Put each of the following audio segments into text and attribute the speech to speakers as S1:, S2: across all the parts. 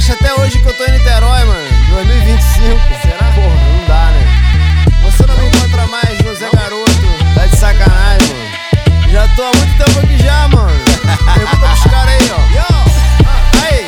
S1: acha até hoje que eu tô em Niterói, mano. 2025.
S2: Será?
S1: Porra, não dá, né? Você não me encontra mais no Zé Garoto. Tá de sacanagem, mano. Já tô há muito tempo aqui já, mano. Pergunta pros caras aí, ó. Aí,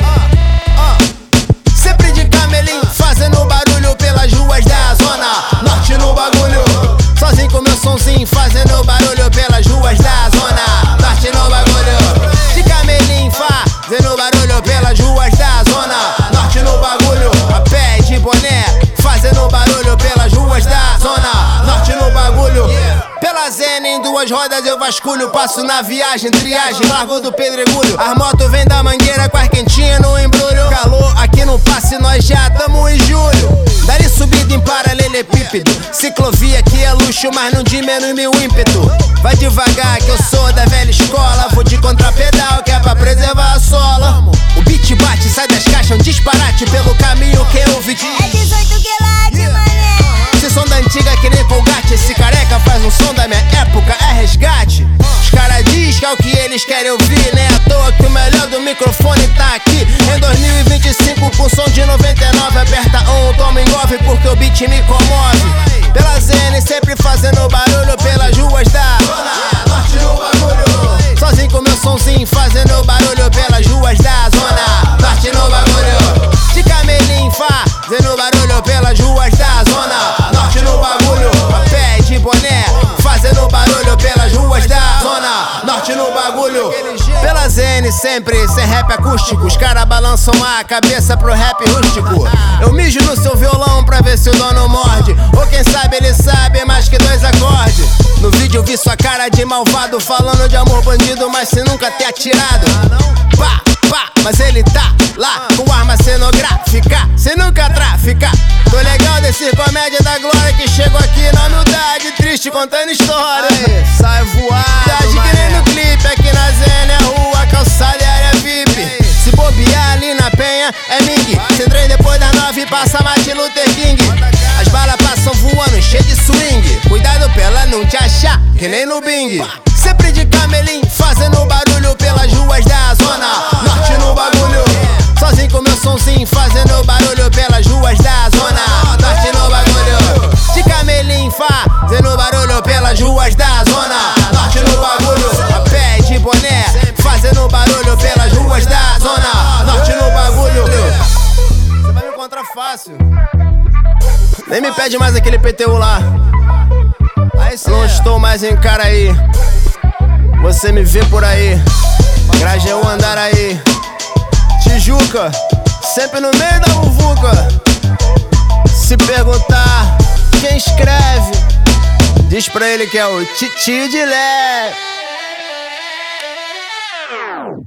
S1: sempre de camelim, fazendo barulho pelas ruas da zona norte no bagulho. Sozinho com meu sonzinho, fazendo barulho pelas ruas da zona norte no bagulho. De camelim, fazendo barulho pelas ruas da zona norte no bagulho. A pé de boné, fazendo barulho pelas ruas da zona norte no bagulho. Pela Zena em duas rodas eu vasculho, passo na viagem, triagem, largo do pedregulho. As motos vêm da Mangueira com as quentinhas no embrulho. Calor aqui no passe, nós já tamo em julho. Dali subida em paralelepípedo, ciclovia que é luxo, mas não diminui meu ímpeto. Vai devagar que eu sou da velha escola, vou de contrapedal que é pra preservar a sola. O beat bate, sai das caixas, um disparate pelo caminho que eu vi.
S3: É 18 quilates, mané.
S1: Esse som da antiga que nem Colgate, esse careca faz um som da minha época, é resgate. Os caras dizem que é o que eles querem ouvir, nem à toa que o melhor do microfone tá aqui. Em 2025 com som de 99, aperta toma engolve porque o beat me comove. Pela Zena sempre fazendo barulho pelas ruas da zona norte no bagulho. Sozinho com meu sonzinho, fazendo barulho pelas ruas da zona norte no bagulho. De camelim, fazendo barulho pelas ruas da zona norte no bagulho. A pé de boné, fazendo barulho pelas ruas da zona norte no bagulho. Pela Zena sempre sem rap acústico, os caras balançam a cabeça pro rap rústico. Eu mijo no seu violão pra ver se o dono morde, ou quem sabe ele sabe mais que dois acordes. No vídeo eu vi sua cara de malvado, falando de amor bandido, mas sem nunca ter atirado. Pá, pá, mas ele tá lá com arma cenográfica, sem nunca traficar. Tô legal desse comédia da glória que chegou aqui na humildade, triste contando história. Aê, sai voar, que nem no clipe, aqui na Zena é rua, calçada e área VIP. Se bobear ali na Penha é Ming. Cê trem depois das 9 passa Martin Luther King. As balas passam voando, cheio de swing. Cuidado pra ela não te achar, que nem no Bing. Sempre de camelim, fazendo barulho pelas ruas da zona norte no bagulho. Sozinho com meu sonzinho, fazendo barulho pelas ruas da zona norte no bagulho. De camelim, fazendo barulho pelas ruas da zona norte no bagulho. A pé de boné, fazendo barulho pelas ruas da zona norte no bagulho. Você vai me encontrar fácil. Nem me pede mais aquele PTU lá. Não estou mais em Caraí. Você me vê por aí, Grajaú, Andaraí, Tijuca, sempre no meio da muvuca. Se perguntar quem escreve, diz pra ele que é o Titio de Lé.